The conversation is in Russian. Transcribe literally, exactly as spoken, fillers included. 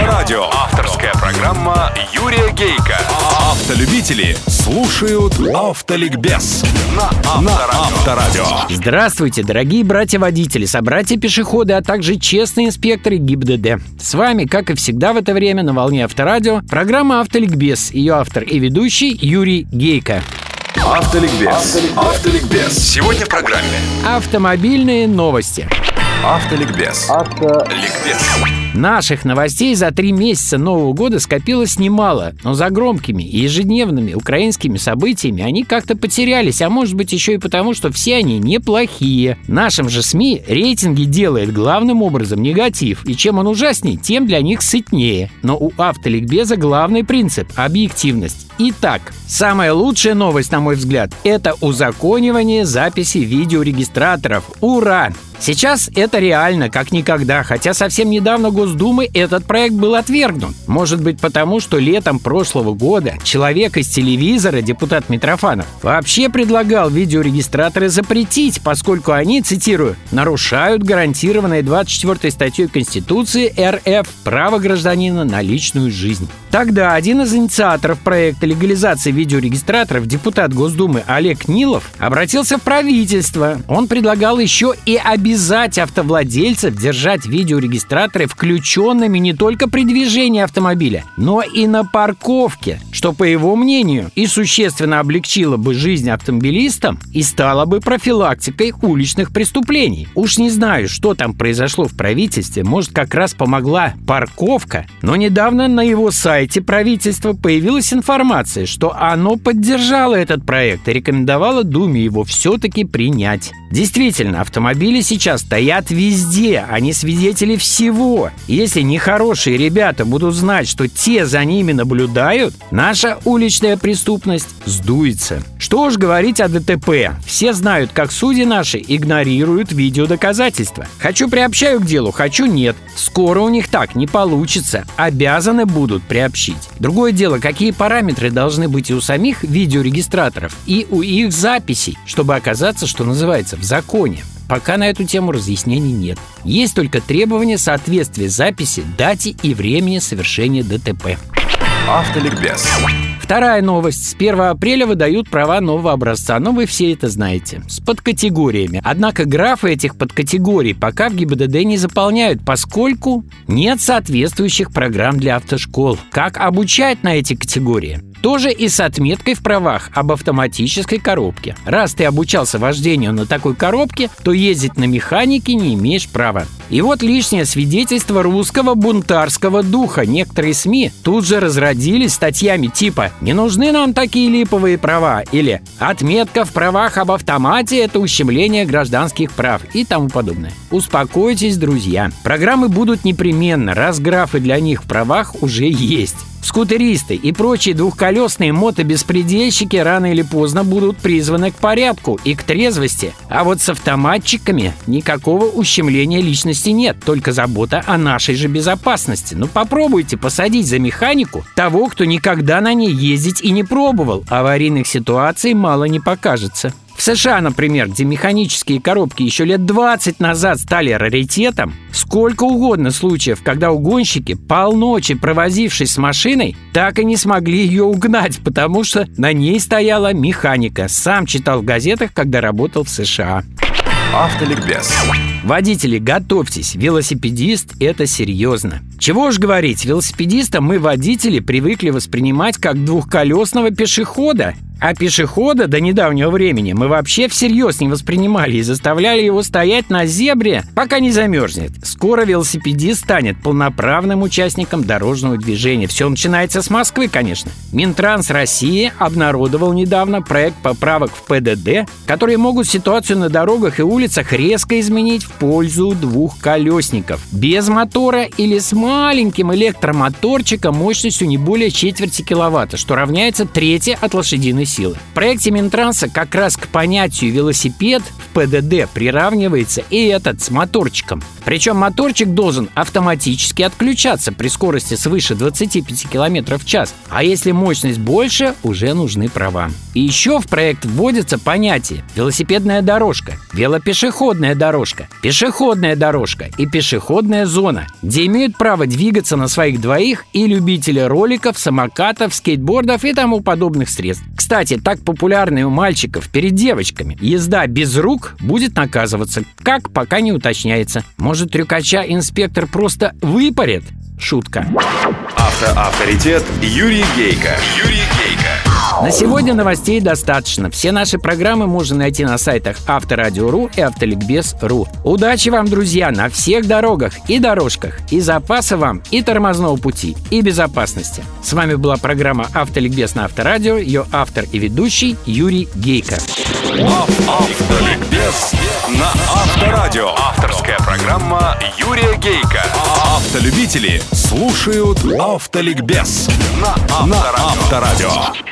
Авторадио. Авторская программа Юрия Гейка. Автолюбители слушают Автоликбез на Авторадио. Здравствуйте, дорогие братья-водители, собратья-пешеходы, а также честные инспекторы ГИБДД. С вами, как и всегда в это время, на волне Авторадио, программа Автоликбез. Ее автор и ведущий Юрий Гейка. Автоликбез. Автоликбез. Сегодня в программе Автомобильные новости. Автоликбез. Автоликбез. Наших новостей за три месяца Нового года скопилось немало, но за громкими и ежедневными украинскими событиями они как-то потерялись, а может быть еще и потому, что все они неплохие. Нашим же СМИ рейтинги делает главным образом негатив, и чем он ужаснее, тем для них сытнее. Но у Автоликбеза главный принцип – объективность. Итак, самая лучшая новость, на мой взгляд, это узаконивание записи видеорегистраторов. Ура! Сейчас это реально, как никогда, хотя совсем недавно Госдумой этот проект был отвергнут. Может быть потому, что летом прошлого года человек из телевизора, депутат Митрофанов, вообще предлагал видеорегистраторы запретить, поскольку они, цитирую, «нарушают гарантированное двадцать четвёртой статьей Конституции РФ право гражданина на личную жизнь». Тогда один из инициаторов проекта легализации видеорегистраторов, депутат Госдумы Олег Нилов, обратился в правительство. Он предлагал еще и обязать автовладельцев держать видеорегистраторы включенными не только при движении автомобиля, но и на парковке, что, по его мнению, и существенно облегчило бы жизнь автомобилистам и стало бы профилактикой уличных преступлений. Уж не знаю, что там произошло в правительстве, может, как раз помогла парковка, но недавно на его сайте правительства появилась информация, что оно поддержало этот проект и рекомендовало Думе его все-таки принять. Действительно, автомобили сейчас стоят везде, они свидетели всего. Если нехорошие ребята будут знать, что те за ними наблюдают, наша уличная преступность сдуется. Что уж говорить о ДТП. Все знают, как судьи наши игнорируют видеодоказательства. Хочу приобщаю к делу, хочу нет. Скоро у них так не получится. Обязаны будут приобщить. Другое дело, какие параметры должны быть и у самих видеорегистраторов, и у их записей, чтобы оказаться, что называется, в законе. Пока на эту тему разъяснений нет. Есть только требования соответствия записи дате и времени совершения ДТП. Автоликбез. Вторая новость. С первого апреля выдают права нового образца, но вы все это знаете. С подкатегориями. Однако графы этих подкатегорий пока в ГИБДД не заполняют, поскольку нет соответствующих программ для автошкол. Как обучать на эти категории? Тоже и с отметкой в правах об автоматической коробке. Раз ты обучался вождению на такой коробке, то ездить на механике не имеешь права. И вот лишнее свидетельство русского бунтарского духа. Некоторые СМИ тут же разродились статьями типа «Не нужны нам такие липовые права» или «Отметка в правах об автомате – это ущемление гражданских прав» и тому подобное. Успокойтесь, друзья. Программы будут непременно, раз графы для них в правах уже есть. Скутеристы и прочие двухколесные мотобеспредельщики рано или поздно будут призваны к порядку и к трезвости. А вот с автоматчиками никакого ущемления личности нет, только забота о нашей же безопасности. Ну попробуйте посадить за механику того, кто никогда на ней ездить и не пробовал. Аварийных ситуаций мало не покажется. В США, например, где механические коробки еще лет двадцать назад стали раритетом, сколько угодно случаев, когда угонщики, полночи провозившись с машиной, так и не смогли ее угнать, потому что на ней стояла механика. Сам читал в газетах, когда работал в США. Автоликбез. Водители, готовьтесь, велосипедист – это серьезно. Чего уж говорить, велосипедиста мы, водители, привыкли воспринимать как двухколесного пешехода. А пешехода до недавнего времени мы вообще всерьез не воспринимали и заставляли его стоять на зебре, пока не замерзнет. Скоро велосипедист станет полноправным участником дорожного движения. Все начинается с Москвы, конечно. Минтранс России обнародовал недавно проект поправок в ПДД, которые могут ситуацию на дорогах и улицах резко изменить в пользу двухколесников. Без мотора или с маленьким электромоторчиком мощностью не более четверти киловатта, что равняется трети от лошадиной силы. В проекте Минтранса как раз к понятию велосипед в ПДД приравнивается и этот с моторчиком. Причем моторчик должен автоматически отключаться при скорости свыше двадцати пяти километров в час, а если мощность больше, уже нужны права. И еще в проект вводится понятие велосипедная дорожка, велопешеходная дорожка, пешеходная дорожка и пешеходная зона, где имеют право двигаться на своих двоих и любители роликов, самокатов, скейтбордов и тому подобных средств. Кстати, так популярная у мальчиков перед девочками езда без рук будет наказываться. Как, пока не уточняется. Может, трюкача инспектор просто выпарит? Шутка. Автоавторитет Юрий Гейко. Юрий Гейко. На сегодня новостей достаточно. Все наши программы можно найти на сайтах Авторадио точка ру и Автоликбез точка ру. Удачи вам, друзья, на всех дорогах и дорожках. И запаса вам, и тормозного пути, и безопасности. С вами была программа Автоликбез на Авторадио. Ее автор и ведущий Юрий Гейко. Автоликбез на Авторадио. Авторская программа Юрия Гейко. Автолюбители слушают Автоликбез на Авторадио.